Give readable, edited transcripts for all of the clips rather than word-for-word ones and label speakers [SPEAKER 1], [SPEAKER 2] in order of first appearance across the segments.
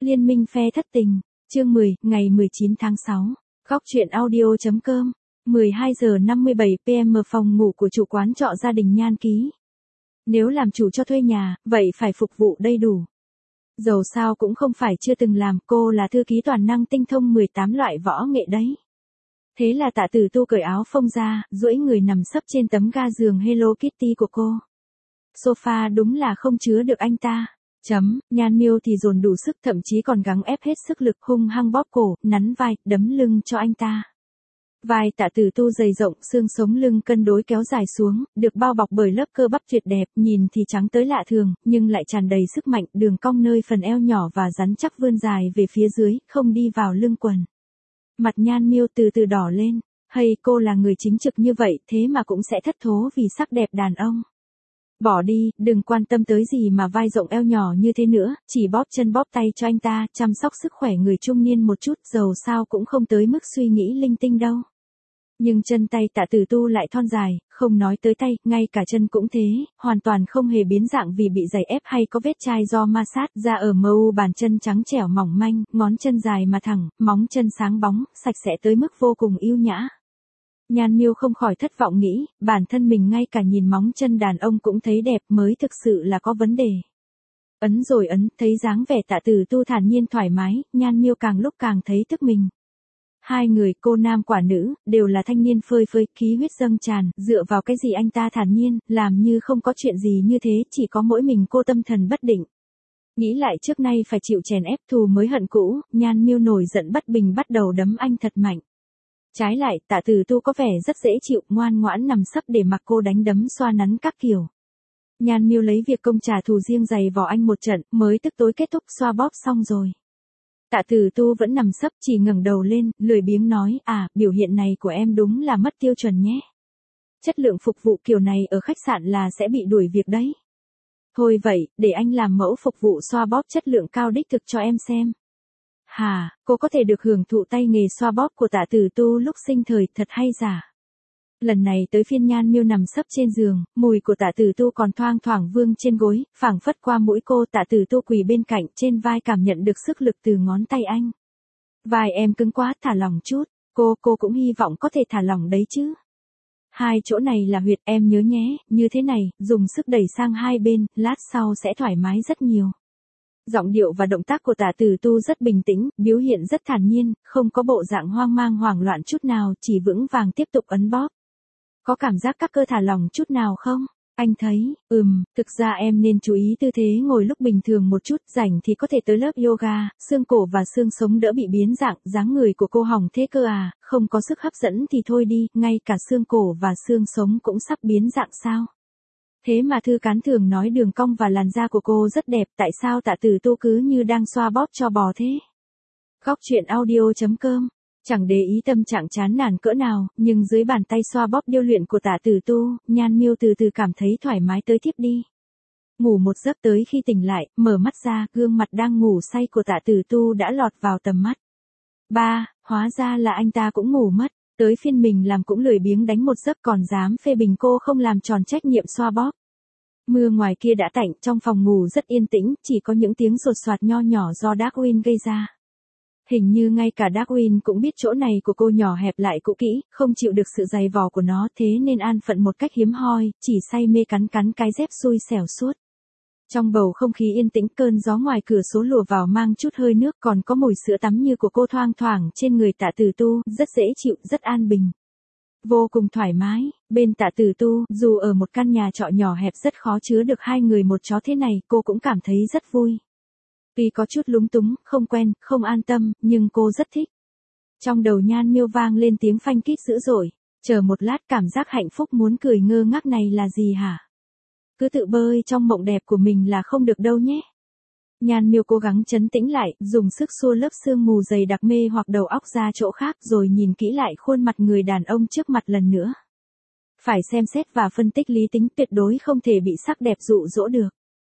[SPEAKER 1] Liên minh phe thất tình, chương 10, ngày 19 tháng 6. Góc truyện audio.com. 12 giờ 57 PM phòng ngủ của chủ quán trọ gia đình Nhan ký. Nếu làm chủ cho thuê nhà, vậy phải phục vụ đầy đủ. Dầu sao cũng không phải chưa từng làm, cô là thư ký toàn năng tinh thông 18 loại võ nghệ đấy. Thế là Tạ Tử Tu cởi áo phông ra, duỗi người nằm sấp trên tấm ga giường Hello Kitty của cô. Sofa đúng là không chứa được anh ta. Nhan Miêu thì dồn đủ sức, thậm chí còn gắng ép hết sức lực, hung hăng bóp cổ, nắn vai, đấm lưng cho anh ta. Vai Tạ Tử Tu dày rộng, xương sống lưng cân đối kéo dài xuống, được bao bọc bởi lớp cơ bắp tuyệt đẹp, nhìn thì trắng tới lạ thường, nhưng lại tràn đầy sức mạnh, đường cong nơi phần eo nhỏ và rắn chắc vươn dài về phía dưới, không đi vào lưng quần. Mặt Nhan Miêu từ từ đỏ lên, hay cô là người chính trực như vậy, thế mà cũng sẽ thất thố vì sắc đẹp đàn ông. Bỏ đi, đừng quan tâm tới gì mà vai rộng eo nhỏ như thế nữa, chỉ bóp chân bóp tay cho anh ta, chăm sóc sức khỏe người trung niên một chút, dầu sao cũng không tới mức suy nghĩ linh tinh đâu. Nhưng chân tay Tạ Tử Tu lại thon dài, không nói tới tay, ngay cả chân cũng thế, hoàn toàn không hề biến dạng vì bị giày ép hay có vết chai do ma sát, da ở mu bàn chân trắng trẻo mỏng manh, ngón chân dài mà thẳng, móng chân sáng bóng, sạch sẽ tới mức vô cùng yêu nhã. Nhan Miêu không khỏi thất vọng nghĩ, bản thân mình ngay cả nhìn móng chân đàn ông cũng thấy đẹp mới thực sự là có vấn đề. Ấn rồi ấn, thấy dáng vẻ Tạ Tử Tu thản nhiên thoải mái, Nhan Miêu càng lúc càng thấy tức mình. Hai người, cô nam quả nữ, đều là thanh niên phơi phới, khí huyết dâng tràn, dựa vào cái gì anh ta thản nhiên, làm như không có chuyện gì như thế, chỉ có mỗi mình cô tâm thần bất định. Nghĩ lại trước nay phải chịu chèn ép, thù mới hận cũ, Nhan Miêu nổi giận bất bình bắt đầu đấm anh thật mạnh. Trái lại, Tạ Tử Tu có vẻ rất dễ chịu, ngoan ngoãn nằm sấp để mặc cô đánh đấm xoa nắn các kiểu. Nhan Miêu lấy việc công trả thù riêng giày vò anh một trận, mới tức tối kết thúc xoa bóp xong rồi. Tạ Tử Tu vẫn nằm sấp, chỉ ngẩng đầu lên, lười biếng nói, biểu hiện này của em đúng là mất tiêu chuẩn nhé. Chất lượng phục vụ kiểu này ở khách sạn là sẽ bị đuổi việc đấy. Thôi vậy, để anh làm mẫu phục vụ xoa bóp chất lượng cao đích thực cho em xem. Cô có thể được hưởng thụ tay nghề xoa bóp của Tạ Tử Tu lúc sinh thời, thật hay giả. Lần này tới phiên Nhan Miêu nằm sấp trên giường, mùi của Tạ Tử Tu còn thoang thoảng vương trên gối, phảng phất qua mũi cô. Tạ Tử Tu quỳ bên cạnh, trên vai cảm nhận được sức lực từ ngón tay anh. Vai em cứng quá, thả lỏng chút, cô cũng hy vọng có thể thả lỏng đấy chứ. Hai chỗ này là huyệt, em nhớ nhé, như thế này, dùng sức đẩy sang hai bên, lát sau sẽ thoải mái rất nhiều. Giọng điệu và động tác của Tạ Tử Tu rất bình tĩnh, biểu hiện rất thản nhiên, không có bộ dạng hoang mang hoảng loạn chút nào, chỉ vững vàng tiếp tục ấn bóp. Có cảm giác các cơ thả lỏng chút nào không? Anh thấy, thực ra em nên chú ý tư thế ngồi lúc bình thường một chút, rảnh thì có thể tới lớp yoga, xương cổ và xương sống đỡ bị biến dạng, dáng người của cô hỏng thế cơ không có sức hấp dẫn thì thôi đi, ngay cả xương cổ và xương sống cũng sắp biến dạng sao? Thế mà Thư Cán thường nói đường cong và làn da của cô rất đẹp, tại sao Tạ Tử Tu cứ như đang xoa bóp cho bò thế? Góc truyện audio.com. Chẳng để ý tâm trạng chán nản cỡ nào, nhưng dưới bàn tay xoa bóp điêu luyện của Tạ Tử Tu, Nhan Miêu từ từ cảm thấy thoải mái tới thiếp đi. Ngủ một giấc tới khi tỉnh lại, mở mắt ra, gương mặt đang ngủ say của Tạ Tử Tu đã lọt vào tầm mắt. Hóa ra là anh ta cũng ngủ mất, tới phiên mình làm cũng lười biếng đánh một giấc còn dám phê bình cô không làm tròn trách nhiệm xoa bóp. Mưa ngoài kia đã tạnh, trong phòng ngủ rất yên tĩnh, chỉ có những tiếng sột soạt nho nhỏ do Darwin gây ra. Hình như ngay cả Darwin cũng biết chỗ này của cô nhỏ hẹp lại cũ kỹ, không chịu được sự dày vò của nó, thế nên an phận một cách hiếm hoi, chỉ say mê cắn cái dép xui xẻo suốt. Trong bầu không khí yên tĩnh, cơn gió ngoài cửa sổ lùa vào mang chút hơi nước, còn có mùi sữa tắm như của cô thoang thoảng trên người Tạ Tử Tu, rất dễ chịu, rất an bình. Vô cùng thoải mái, bên Tạ Tử Tu, dù ở một căn nhà trọ nhỏ hẹp rất khó chứa được hai người một chó thế này, cô cũng cảm thấy rất vui. Tuy có chút lúng túng, không quen, không an tâm, nhưng cô rất thích. Trong đầu Nhan Miêu vang lên tiếng phanh kít dữ dội, chờ một lát, cảm giác hạnh phúc muốn cười ngơ ngác này là gì hả? Cứ tự bơi trong mộng đẹp của mình là không được đâu nhé. Nhan Miêu cố gắng trấn tĩnh lại, dùng sức xua lớp sương mù dày đặc mê hoặc đầu óc ra chỗ khác rồi nhìn kỹ lại khuôn mặt người đàn ông trước mặt lần nữa. Phải xem xét và phân tích lý tính, tuyệt đối không thể bị sắc đẹp dụ dỗ được.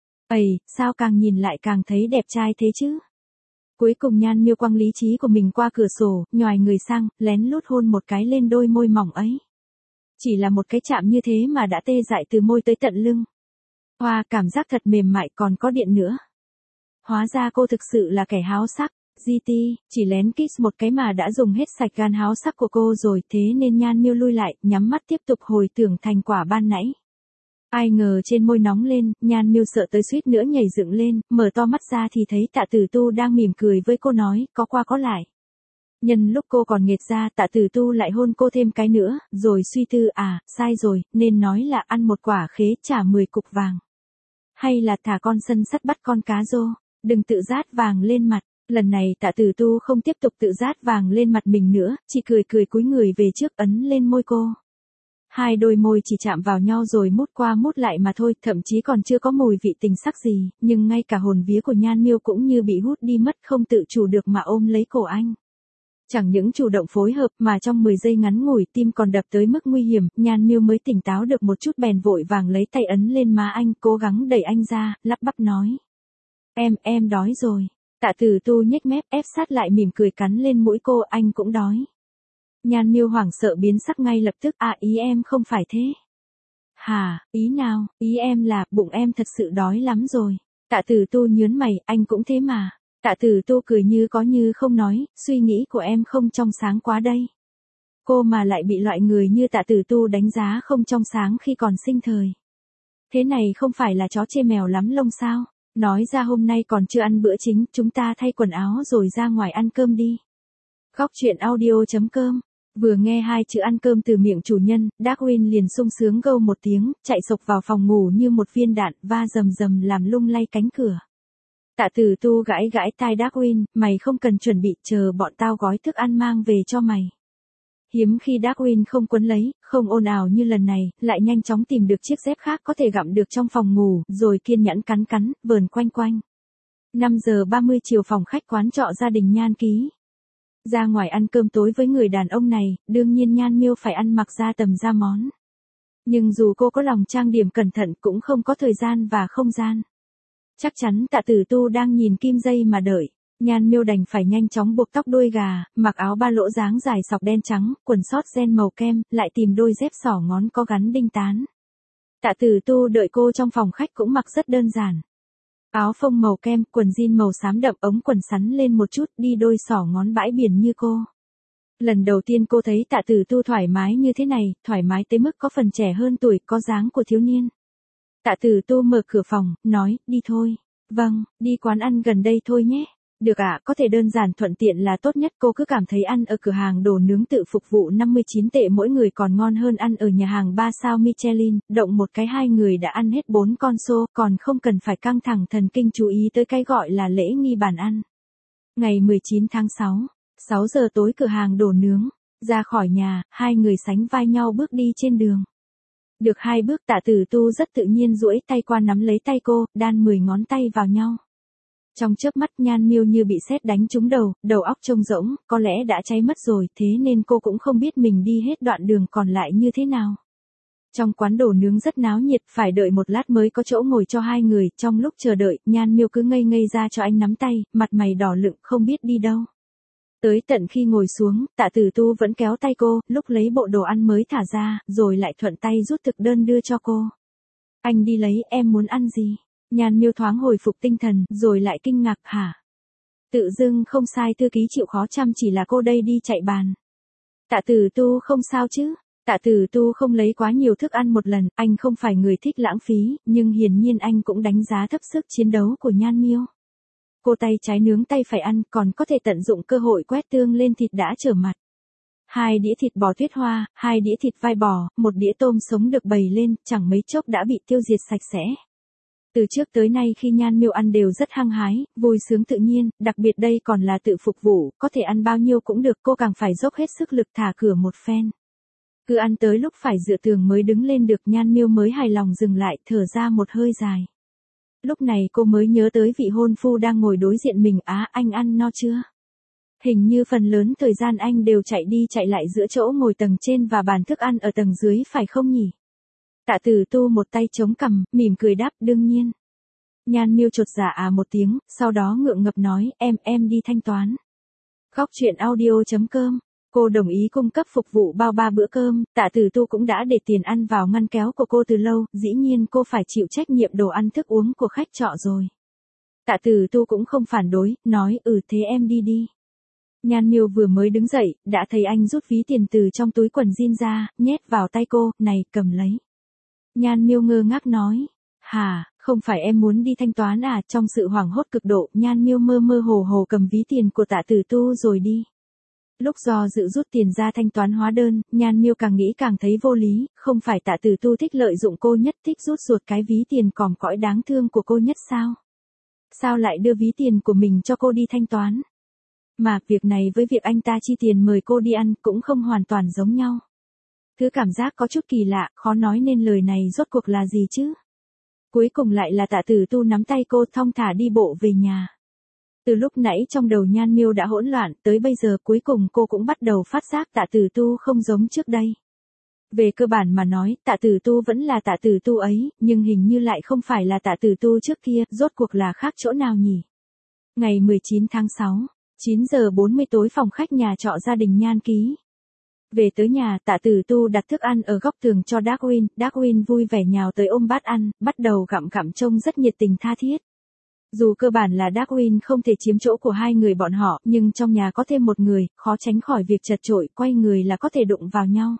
[SPEAKER 1] Sao càng nhìn lại càng thấy đẹp trai thế chứ? Cuối cùng Nhan Miêu quăng lý trí của mình qua cửa sổ, nhoài người sang, lén lút hôn một cái lên đôi môi mỏng ấy. Chỉ là một cái chạm như thế mà đã tê dại từ môi tới tận lưng. Cảm giác thật mềm mại, còn có điện nữa. Hóa ra cô thực sự là kẻ háo sắc. GT, chỉ lén kiss một cái mà đã dùng hết sạch gan háo sắc của cô rồi, thế nên Nhan Miêu lui lại, nhắm mắt tiếp tục hồi tưởng thành quả ban nãy. Ai ngờ trên môi nóng lên, Nhan Miêu sợ tới suýt nữa nhảy dựng lên, mở to mắt ra thì thấy Tạ Tử Tu đang mỉm cười với cô nói, có qua có lại. Nhân lúc cô còn nghệt ra, Tạ Tử Tu lại hôn cô thêm cái nữa, rồi suy tư, sai rồi, nên nói là ăn một quả khế trả 10 cục vàng. Hay là thả con sân sắt bắt con cá rô, đừng tự rát vàng lên mặt. Lần này Tạ Tử Tu không tiếp tục tự rát vàng lên mặt mình nữa, chỉ cười cười cúi người về trước ấn lên môi cô. Hai đôi môi chỉ chạm vào nhau rồi mút qua mút lại mà thôi, thậm chí còn chưa có mùi vị tình sắc gì, nhưng ngay cả hồn vía của Nhan Miêu cũng như bị hút đi mất, không tự chủ được mà ôm lấy cổ anh. Chẳng những chủ động phối hợp mà trong 10 giây ngắn ngủi tim còn đập tới mức nguy hiểm, Nhan Miêu mới tỉnh táo được một chút bèn vội vàng lấy tay ấn lên má anh, cố gắng đẩy anh ra, lắp bắp nói. Em đói rồi. Tạ Tử Tu nhếch mép ép sát lại mỉm cười cắn lên mũi cô, anh cũng đói. Nhan Miêu hoảng sợ biến sắc ngay lập tức, ý em không phải thế. Hả, ý nào, ý em là, bụng em thật sự đói lắm rồi. Tạ Tử Tu nhớn mày, anh cũng thế mà. Tạ Tử Tu cười như có như không nói, suy nghĩ của em không trong sáng quá đây. Cô mà lại bị loại người như Tạ Tử Tu đánh giá không trong sáng khi còn sinh thời. Thế này không phải là chó chê mèo lắm lông sao? Nói ra hôm nay còn chưa ăn bữa chính, chúng ta thay quần áo rồi ra ngoài ăn cơm đi. Góc truyện audio.com. Vừa nghe hai chữ ăn cơm từ miệng chủ nhân, Darwin liền sung sướng gâu một tiếng, chạy sộc vào phòng ngủ như một viên đạn, va rầm rầm làm lung lay cánh cửa. Tạ Tử Tu gãi gãi tai Darwin, mày không cần chuẩn bị, chờ bọn tao gói thức ăn mang về cho mày. Hiếm khi Darwin không quấn lấy, không ồn ào như lần này, lại nhanh chóng tìm được chiếc dép khác có thể gặm được trong phòng ngủ, rồi kiên nhẫn cắn, vờn quanh. 5 giờ 30 chiều, phòng khách quán trọ gia đình Nhan Ký. Ra ngoài ăn cơm tối với người đàn ông này, đương nhiên Nhan Miêu phải ăn mặc ra tầm ra món. Nhưng dù cô có lòng trang điểm cẩn thận cũng không có thời gian và không gian. Chắc chắn Tạ Tử Tu đang nhìn kim dây mà đợi. Nhan Miêu đành phải nhanh chóng buộc tóc đuôi gà, mặc áo ba lỗ dáng dài sọc đen trắng, quần sót ren màu kem, lại tìm đôi dép xỏ ngón có gắn đinh tán. Tạ Tử Tu đợi cô trong phòng khách cũng mặc rất đơn giản. Áo phông màu kem, quần jean màu xám đậm, ống quần sắn lên một chút, đi đôi xỏ ngón bãi biển như cô. Lần đầu tiên cô thấy Tạ Tử Tu thoải mái như thế này, thoải mái tới mức có phần trẻ hơn tuổi, có dáng của thiếu niên. Tạ Tử Tu mở cửa phòng, nói, đi thôi. Vâng, đi quán ăn gần đây thôi nhé. Được có thể đơn giản thuận tiện là tốt nhất, cô cứ cảm thấy ăn ở cửa hàng đồ nướng tự phục vụ 59 tệ mỗi người còn ngon hơn ăn ở nhà hàng 3 sao Michelin, động một cái hai người đã ăn hết 4 con xô, còn không cần phải căng thẳng thần kinh chú ý tới cái gọi là lễ nghi bàn ăn. Ngày 19 tháng 6, 6 giờ tối, cửa hàng đồ nướng. Ra khỏi nhà, hai người sánh vai nhau bước đi trên đường. Được 2 bước, Tạ Tử Tu rất tự nhiên duỗi tay qua nắm lấy tay cô, đan 10 ngón tay vào nhau. Trong chớp mắt Nhan Miêu như bị sét đánh trúng đầu óc trống rỗng, có lẽ đã cháy mất rồi, thế nên cô cũng không biết mình đi hết đoạn đường còn lại như thế nào. Trong quán đồ nướng rất náo nhiệt, phải đợi một lát mới có chỗ ngồi cho hai người, trong lúc chờ đợi, Nhan Miêu cứ ngây ngây ra cho anh nắm tay, mặt mày đỏ lựng không biết đi đâu. Tới tận khi ngồi xuống, Tạ Tử Tu vẫn kéo tay cô, lúc lấy bộ đồ ăn mới thả ra, rồi lại thuận tay rút thực đơn đưa cho cô. Anh đi lấy, em muốn ăn gì? Nhan Miêu thoáng hồi phục tinh thần, rồi lại kinh ngạc, hả? Tự dưng không sai, thư ký chịu khó chăm chỉ là cô đây đi chạy bàn. Tạ Tử Tu không sao chứ? Tạ Tử Tu không lấy quá nhiều thức ăn một lần, anh không phải người thích lãng phí, nhưng hiển nhiên anh cũng đánh giá thấp sức chiến đấu của Nhan Miêu. Cô tay trái nướng tay phải ăn, còn có thể tận dụng cơ hội quét tương lên thịt đã trở mặt. 2 đĩa thịt bò tuyết hoa, 2 đĩa thịt vai bò, 1 đĩa tôm sống được bày lên, chẳng mấy chốc đã bị tiêu diệt sạch sẽ. Từ trước tới nay khi Nhan Miêu ăn đều rất hăng hái, vui sướng tự nhiên, đặc biệt đây còn là tự phục vụ, có thể ăn bao nhiêu cũng được, cô càng phải dốc hết sức lực thả cửa một phen. Cứ ăn tới lúc phải dựa tường mới đứng lên được, Nhan Miêu mới hài lòng dừng lại, thở ra một hơi dài. Lúc này cô mới nhớ tới vị hôn phu đang ngồi đối diện mình, anh ăn no chưa? Hình như phần lớn thời gian anh đều chạy đi chạy lại giữa chỗ ngồi tầng trên và bàn thức ăn ở tầng dưới phải không nhỉ? Tạ Tử Tu một tay chống cằm, mỉm cười đáp, đương nhiên. Nhan Miêu chột dạ một tiếng, sau đó ngượng ngập nói, em đi thanh toán. Góc truyện audio.com. Cô đồng ý cung cấp phục vụ bao 3 bữa cơm, Tạ Tử Tu cũng đã để tiền ăn vào ngăn kéo của cô từ lâu, dĩ nhiên cô phải chịu trách nhiệm đồ ăn thức uống của khách trọ rồi. Tạ Tử Tu cũng không phản đối, nói thế em đi đi. Nhan Miêu vừa mới đứng dậy, đã thấy anh rút ví tiền từ trong túi quần jean ra, nhét vào tay cô, này cầm lấy. Nhan Miêu ngơ ngác nói, hả, không phải em muốn đi thanh toán à? Trong sự hoảng hốt cực độ, Nhan Miêu mơ mơ hồ hồ cầm ví tiền của Tạ Tử Tu rồi đi. Lúc do dự rút tiền ra thanh toán hóa đơn, Nhan Miêu càng nghĩ càng thấy vô lý, không phải Tạ Tử Tu thích lợi dụng cô nhất, thích rút ruột cái ví tiền còm cõi đáng thương của cô nhất sao? Sao lại đưa ví tiền của mình cho cô đi thanh toán? Mà, việc này với việc anh ta chi tiền mời cô đi ăn cũng không hoàn toàn giống nhau. Thứ cảm giác có chút kỳ lạ, khó nói nên lời này rốt cuộc là gì chứ? Cuối cùng lại là Tạ Tử Tu nắm tay cô thong thả đi bộ về nhà. Từ lúc nãy trong đầu Nhan Miêu đã hỗn loạn, tới bây giờ cuối cùng cô cũng bắt đầu phát giác Tạ Tử Tu không giống trước đây. Về cơ bản mà nói, Tạ Tử Tu vẫn là Tạ Tử Tu ấy, nhưng hình như lại không phải là Tạ Tử Tu trước kia, rốt cuộc là khác chỗ nào nhỉ? Ngày 19 tháng 6, 9 giờ 40 tối, phòng khách nhà trọ gia đình Nhan Ký. Về tới nhà, Tạ Tử Tu đặt thức ăn ở góc tường cho Darwin, Darwin vui vẻ nhào tới ôm bát ăn, bắt đầu gặm trông rất nhiệt tình tha thiết. Dù cơ bản là Darwin không thể chiếm chỗ của hai người bọn họ, nhưng trong nhà có thêm một người, khó tránh khỏi việc chật chội, quay người là có thể đụng vào nhau.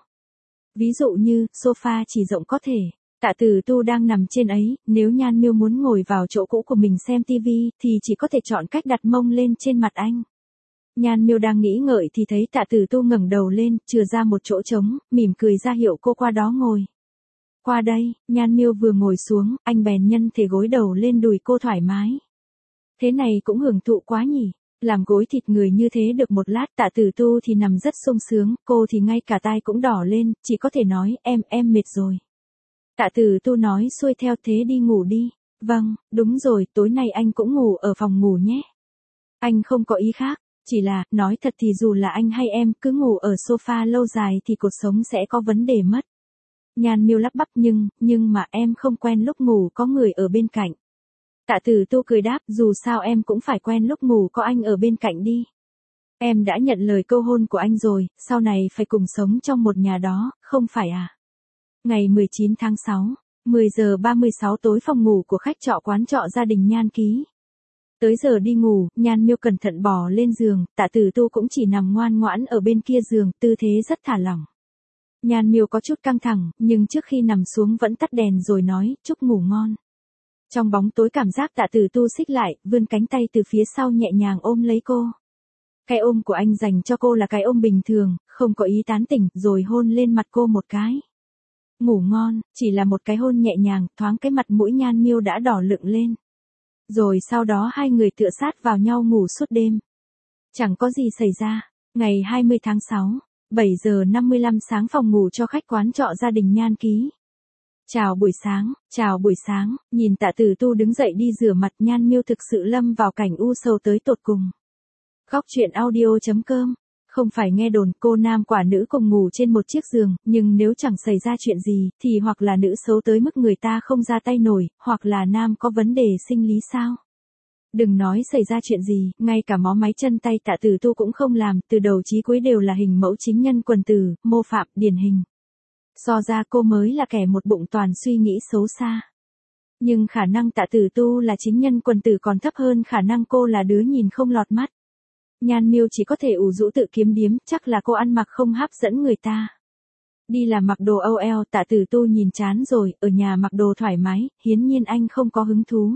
[SPEAKER 1] Ví dụ như, sofa chỉ rộng có thể. Tạ Tử Tu đang nằm trên ấy, nếu Nhan Miêu muốn ngồi vào chỗ cũ của mình xem tivi, thì chỉ có thể chọn cách đặt mông lên trên mặt anh. Nhan Miêu đang nghĩ ngợi thì thấy Tạ Tử Tu ngẩng đầu lên, chừa ra một chỗ trống, mỉm cười ra hiệu cô qua đó ngồi. Qua đây, Nhan Miêu vừa ngồi xuống, anh bèn nhân thể gối đầu lên đùi cô thoải mái. Thế này cũng hưởng thụ quá nhỉ. Làm gối thịt người như thế được một lát, Tạ Tử Tu thì nằm rất sung sướng, cô thì ngay cả tai cũng đỏ lên, chỉ có thể nói, em mệt rồi. Tạ Tử Tu nói xuôi theo, thế đi ngủ đi. Vâng, đúng rồi, tối nay anh cũng ngủ ở phòng ngủ nhé. Anh không có ý khác, chỉ là, nói thật thì dù là anh hay em cứ ngủ ở sofa lâu dài thì cuộc sống sẽ có vấn đề mất. Nhan Miêu lắp bắp, nhưng mà em không quen lúc ngủ có người ở bên cạnh. Tạ Tử Tu cười đáp, dù sao em cũng phải quen lúc ngủ có anh ở bên cạnh đi. Em đã nhận lời cầu hôn của anh rồi, sau này phải cùng sống trong một nhà đó, không phải à? Ngày 19 tháng 6, 10 giờ 36 tối, phòng ngủ của khách trọ quán trọ gia đình Nhan Ký. Tới giờ đi ngủ, Nhan Miêu cẩn thận bò lên giường, Tạ Tử Tu cũng chỉ nằm ngoan ngoãn ở bên kia giường, tư thế rất thả lỏng. Nhan Miêu có chút căng thẳng, nhưng trước khi nằm xuống vẫn tắt đèn rồi nói, chúc ngủ ngon. Trong bóng tối cảm giác Tạ Tử Tu xích lại, vươn cánh tay từ phía sau nhẹ nhàng ôm lấy cô. Cái ôm của anh dành cho cô là cái ôm bình thường, không có ý tán tỉnh, rồi hôn lên mặt cô một cái. Ngủ ngon, chỉ là một cái hôn nhẹ nhàng, thoáng cái mặt mũi Nhan Miêu đã đỏ lựng lên. Rồi sau đó hai người tựa sát vào nhau ngủ suốt đêm. Chẳng có gì xảy ra. Ngày 20 tháng 6, 7 giờ 55 sáng, phòng ngủ cho khách quán trọ gia đình Nhan Ký. Chào buổi sáng, nhìn Tạ Tử Tu đứng dậy đi rửa mặt, Nhan Miêu thực sự lâm vào cảnh u sầu tới tột cùng. Góc truyện audio.com. Không phải nghe đồn cô nam quả nữ cùng ngủ trên một chiếc giường, nhưng nếu chẳng xảy ra chuyện gì, thì hoặc là nữ xấu tới mức người ta không ra tay nổi, hoặc là nam có vấn đề sinh lý sao? Đừng nói xảy ra chuyện gì, ngay cả mó máy chân tay Tạ Tử Tu cũng không làm, từ đầu chí cuối đều là hình mẫu chính nhân quần tử, mô phạm, điển hình. So ra cô mới là kẻ một bụng toàn suy nghĩ xấu xa. Nhưng khả năng Tạ Tử Tu là chính nhân quần tử còn thấp hơn khả năng cô là đứa nhìn không lọt mắt. Nhan Miêu chỉ có thể ủ rũ tự kiếm điếm, chắc là cô ăn mặc không hấp dẫn người ta. Đi làm mặc đồ OL, Tạ Tử Tu nhìn chán rồi, ở nhà mặc đồ thoải mái, hiển nhiên anh không có hứng thú.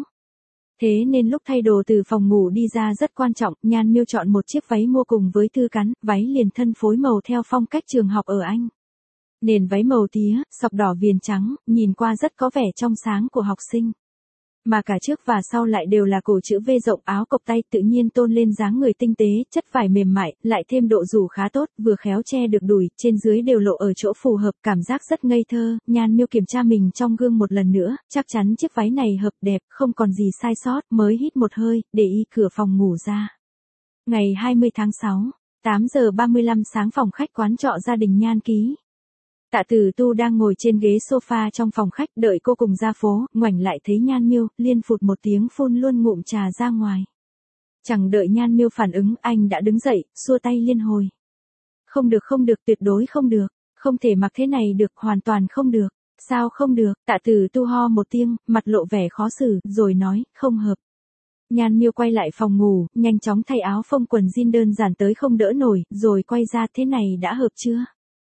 [SPEAKER 1] Thế nên lúc thay đồ từ phòng ngủ đi ra rất quan trọng, Nhan Miêu chọn một chiếc váy mua cùng với thư cắn, váy liền thân phối màu theo phong cách trường học ở Anh. Nền váy màu tía, sọc đỏ viền trắng, nhìn qua rất có vẻ trong sáng của học sinh. Mà cả trước và sau lại đều là cổ chữ V rộng, áo cộc tay tự nhiên tôn lên dáng người tinh tế, chất vải mềm mại, lại thêm độ rủ khá tốt, vừa khéo che được đùi, trên dưới đều lộ ở chỗ phù hợp, cảm giác rất ngây thơ. Nhan Miêu kiểm tra mình trong gương một lần nữa, chắc chắn chiếc váy này hợp đẹp, không còn gì sai sót, mới hít một hơi, để ý cửa phòng ngủ ra. Ngày 20 tháng 6, 8 giờ 35 sáng, phòng khách quán trọ gia đình Nhan Ký. Tạ Tử Tu đang ngồi trên ghế sofa trong phòng khách đợi cô cùng ra phố, ngoảnh lại thấy Nhan Miêu, liên phụt một tiếng phun luôn ngụm trà ra ngoài. Chẳng đợi Nhan Miêu phản ứng, anh đã đứng dậy, xua tay liên hồi. Không được, tuyệt đối không được, không thể mặc thế này được, hoàn toàn không được. Sao không được? Tạ Tử Tu ho một tiếng, mặt lộ vẻ khó xử, rồi nói, không hợp. Nhan Miêu quay lại phòng ngủ, nhanh chóng thay áo phông quần jean đơn giản tới không đỡ nổi, rồi quay ra thế này đã hợp chưa?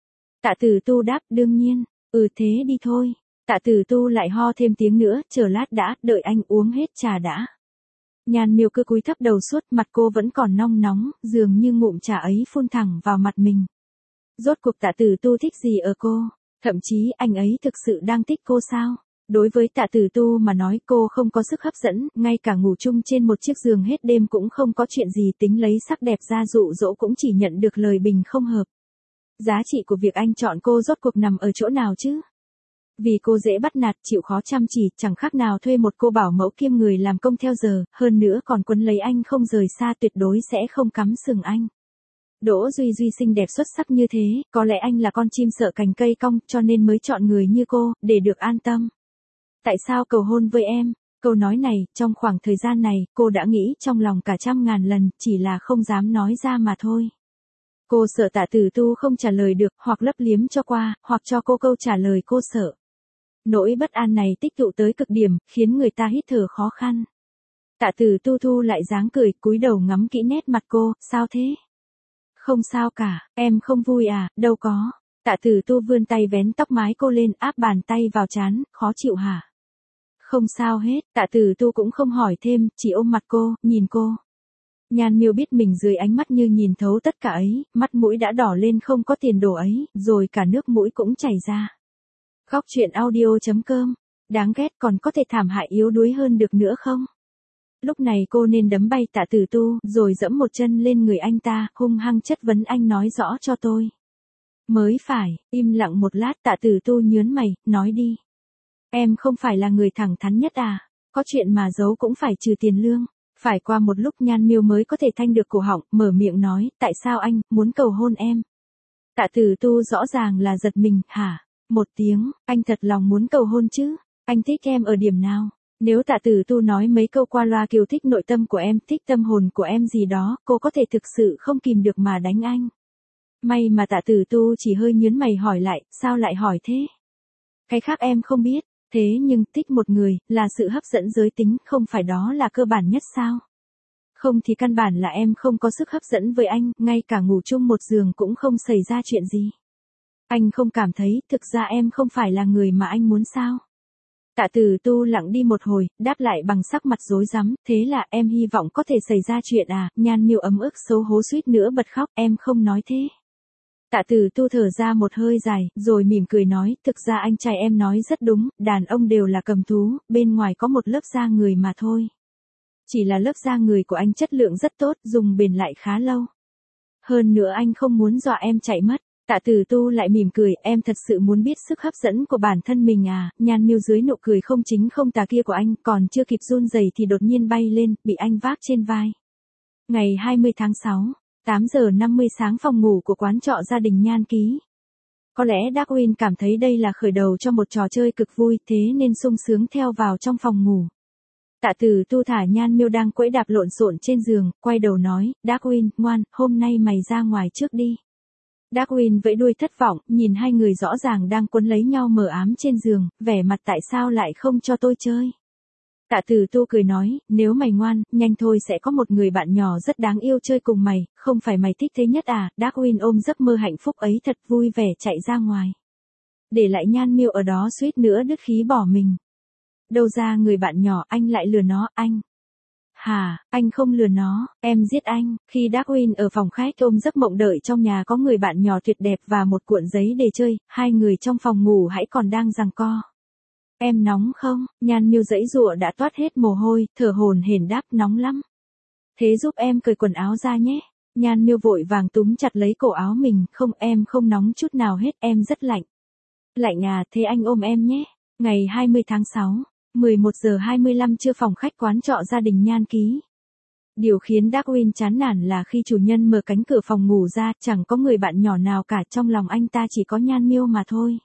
[SPEAKER 1] Tạ Tử Tu đáp đương nhiên, thế đi thôi. Tạ Tử Tu lại ho thêm tiếng nữa, chờ lát đã, đợi anh uống hết trà đã. Nhan Miêu cứ cúi thấp đầu suốt, mặt cô vẫn còn nong nóng, dường như ngụm trà ấy phun thẳng vào mặt mình. Rốt cuộc Tạ Tử Tu thích gì ở cô? Thậm chí anh ấy thực sự đang thích cô sao? Đối với Tạ Tử Tu mà nói cô không có sức hấp dẫn, ngay cả ngủ chung trên một chiếc giường hết đêm cũng không có chuyện gì, tính lấy sắc đẹp ra dụ dỗ cũng chỉ nhận được lời bình không hợp. Giá trị của việc anh chọn cô rốt cuộc nằm ở chỗ nào chứ? Vì cô dễ bắt nạt, chịu khó chăm chỉ, chẳng khác nào thuê một cô bảo mẫu kiêm người làm công theo giờ, hơn nữa còn quấn lấy anh không rời xa, tuyệt đối sẽ không cắm sừng anh. Đỗ Duy Duy xinh đẹp xuất sắc như thế, có lẽ anh là con chim sợ cành cây cong, cho nên mới chọn người như cô, để được an tâm. Tại sao cầu hôn với em? Câu nói này, trong khoảng thời gian này, cô đã nghĩ trong lòng cả trăm ngàn lần, chỉ là không dám nói ra mà thôi. Cô sợ Tạ Tử Tu không trả lời được, hoặc lấp liếm cho qua, hoặc cho cô câu trả lời cô sợ. Nỗi bất an này tích tụ tới cực điểm, khiến người ta hít thở khó khăn. Tạ Tử Tu thu lại dáng cười, cúi đầu ngắm kỹ nét mặt cô, sao thế? Không sao cả, em không vui à, đâu có. Tạ Tử Tu vươn tay vén tóc mái cô lên, áp bàn tay vào trán, khó chịu hả? Không sao hết, Tạ Tử Tu cũng không hỏi thêm, chỉ ôm mặt cô, nhìn cô. Nhan Miêu biết mình dưới ánh mắt như nhìn thấu tất cả ấy, mắt mũi đã đỏ lên không có tiền đồ ấy, rồi cả nước mũi cũng chảy ra. Góc truyện audio.com, đáng ghét, còn có thể thảm hại yếu đuối hơn được nữa không? Lúc này cô nên đấm bay Tạ Tử Tu, rồi giẫm một chân lên người anh ta, hung hăng chất vấn anh nói rõ cho tôi. Mới phải, im lặng một lát Tạ Tử Tu nhớn mày, nói đi. Em không phải là người thẳng thắn nhất à, có chuyện mà giấu cũng phải trừ tiền lương. Phải qua một lúc Nhan Miêu mới có thể thanh được cổ họng, mở miệng nói, tại sao anh, muốn cầu hôn em? Tạ Tử Tu rõ ràng là giật mình, hả? Một tiếng, anh thật lòng muốn cầu hôn chứ? Anh thích em ở điểm nào? Nếu Tạ Tử Tu nói mấy câu qua loa kiều thích nội tâm của em, thích tâm hồn của em gì đó, cô có thể thực sự không kìm được mà đánh anh. May mà Tạ Tử Tu chỉ hơi nhớn mày hỏi lại, sao lại hỏi thế? Cái khác em không biết. Thế nhưng, thích một người, là sự hấp dẫn giới tính, không phải đó là cơ bản nhất sao? Không thì căn bản là em không có sức hấp dẫn với anh, ngay cả ngủ chung một giường cũng không xảy ra chuyện gì. Anh không cảm thấy, thực ra em không phải là người mà anh muốn sao? Tạ Tử Tu lặng đi một hồi, đáp lại bằng sắc mặt rối rắm, thế là em hy vọng có thể xảy ra chuyện à? Nhan Miêu ấm ức xấu hổ suýt nữa bật khóc, em không nói thế. Tạ Tử Tu thở ra một hơi dài, rồi mỉm cười nói, thực ra anh trai em nói rất đúng, đàn ông đều là cầm thú, bên ngoài có một lớp da người mà thôi. Chỉ là lớp da người của anh chất lượng rất tốt, dùng bền lại khá lâu. Hơn nữa anh không muốn dọa em chạy mất. Tạ Tử Tu lại mỉm cười, em thật sự muốn biết sức hấp dẫn của bản thân mình à? Nhan Miêu dưới nụ cười không chính không tà kia của anh, còn chưa kịp run rẩy thì đột nhiên bay lên, bị anh vác trên vai. Ngày 20 tháng 6. 8 giờ 50 sáng, phòng ngủ của quán trọ gia đình Nhan Ký. Có lẽ Darwin cảm thấy đây là khởi đầu cho một trò chơi cực vui, thế nên sung sướng theo vào trong phòng ngủ. Tạ Tử Tu thả Nhan Miêu đang quẫy đạp lộn xộn trên giường, quay đầu nói, Darwin, ngoan, hôm nay mày ra ngoài trước đi. Darwin vẫy đuôi thất vọng, nhìn hai người rõ ràng đang quấn lấy nhau mờ ám trên giường, vẻ mặt tại sao lại không cho tôi chơi. Tạ Tử Tu cười nói, nếu mày ngoan, nhanh thôi sẽ có một người bạn nhỏ rất đáng yêu chơi cùng mày, không phải mày thích thế nhất à? Darwin ôm giấc mơ hạnh phúc ấy thật vui vẻ chạy ra ngoài. Để lại Nhan Miêu ở đó suýt nữa đứt khí bỏ mình. Đâu ra người bạn nhỏ, anh lại lừa nó, anh. Hả, anh không lừa nó, em giết anh. Khi Darwin ở phòng khách ôm giấc mộng đợi trong nhà có người bạn nhỏ tuyệt đẹp và một cuộn giấy để chơi, hai người trong phòng ngủ hãy còn đang giằng co. Em nóng không? Nhan Miêu giãy giụa đã toát hết mồ hôi, thở hổn hển đáp, nóng lắm. Thế giúp em cởi quần áo ra nhé. Nhan Miêu vội vàng túm chặt lấy cổ áo mình, không, em không nóng chút nào hết, em rất lạnh. Lạnh à, thế anh ôm em nhé. Ngày 20 tháng 6, 11 giờ 25 trưa, phòng khách quán trọ gia đình Nhan Ký. Điều khiến Darwin chán nản là khi chủ nhân mở cánh cửa phòng ngủ ra, chẳng có người bạn nhỏ nào cả, trong lòng anh ta chỉ có Nhan Miêu mà thôi.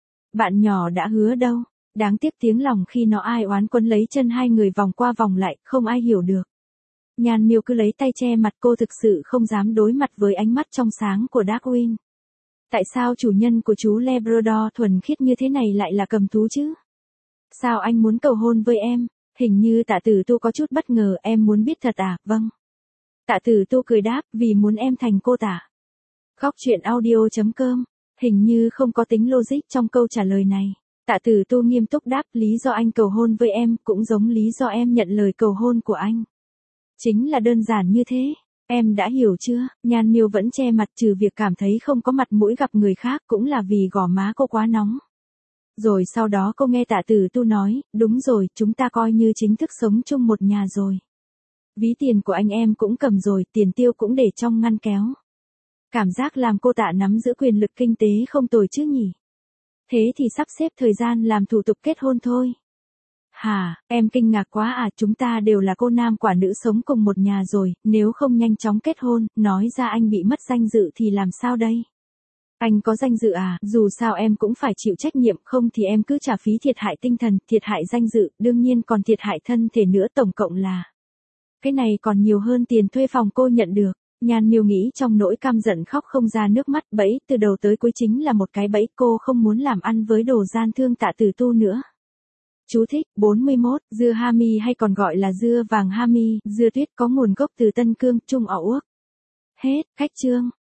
[SPEAKER 1] Bạn nhỏ đã hứa đâu. Đáng tiếc tiếng lòng khi nó ai oán quấn lấy chân hai người vòng qua vòng lại, không ai hiểu được. Nhan Miêu cứ lấy tay che mặt, cô thực sự không dám đối mặt với ánh mắt trong sáng của Darwin. Tại sao chủ nhân của chú Labrador thuần khiết như thế này lại là cầm thú chứ? Sao anh muốn cầu hôn với em? Hình như Tạ Tử Tu có chút bất ngờ, em muốn biết thật à, vâng. Tạ Tử Tu cười đáp, vì muốn em thành cô Tạ. Khóc chuyện audio.com, hình như không có tính logic trong câu trả lời này. Tạ Tử Tu nghiêm túc đáp, lý do anh cầu hôn với em cũng giống lý do em nhận lời cầu hôn của anh. Chính là đơn giản như thế. Em đã hiểu chưa? Nhan Miêu vẫn che mặt, trừ việc cảm thấy không có mặt mũi gặp người khác cũng là vì gò má cô quá nóng. Rồi sau đó cô nghe Tạ Tử Tu nói, đúng rồi, chúng ta coi như chính thức sống chung một nhà rồi. Ví tiền của anh em cũng cầm rồi, tiền tiêu cũng để trong ngăn kéo. Cảm giác làm cô Tạ nắm giữ quyền lực kinh tế không tồi chứ nhỉ? Thế thì sắp xếp thời gian làm thủ tục kết hôn thôi. Hả, em kinh ngạc quá à, chúng ta đều là cô nam quả nữ sống cùng một nhà rồi, nếu không nhanh chóng kết hôn, nói ra anh bị mất danh dự thì làm sao đây? Anh có danh dự à, dù sao em cũng phải chịu trách nhiệm, không thì em cứ trả phí thiệt hại tinh thần, thiệt hại danh dự, đương nhiên còn thiệt hại thân thể nữa, tổng cộng là. Cái này còn nhiều hơn tiền thuê phòng cô nhận được. Nhan Miêu nghĩ trong nỗi căm giận khóc không ra nước mắt, bẫy từ đầu tới cuối chính là một cái bẫy, cô không muốn làm ăn với đồ gian thương Tạ Tử Tu nữa. Chú thích, 41, dưa Hami hay còn gọi là dưa vàng Hami, dưa tuyết có nguồn gốc từ Tân Cương, Trung Âu Úc. Hết, khách chương.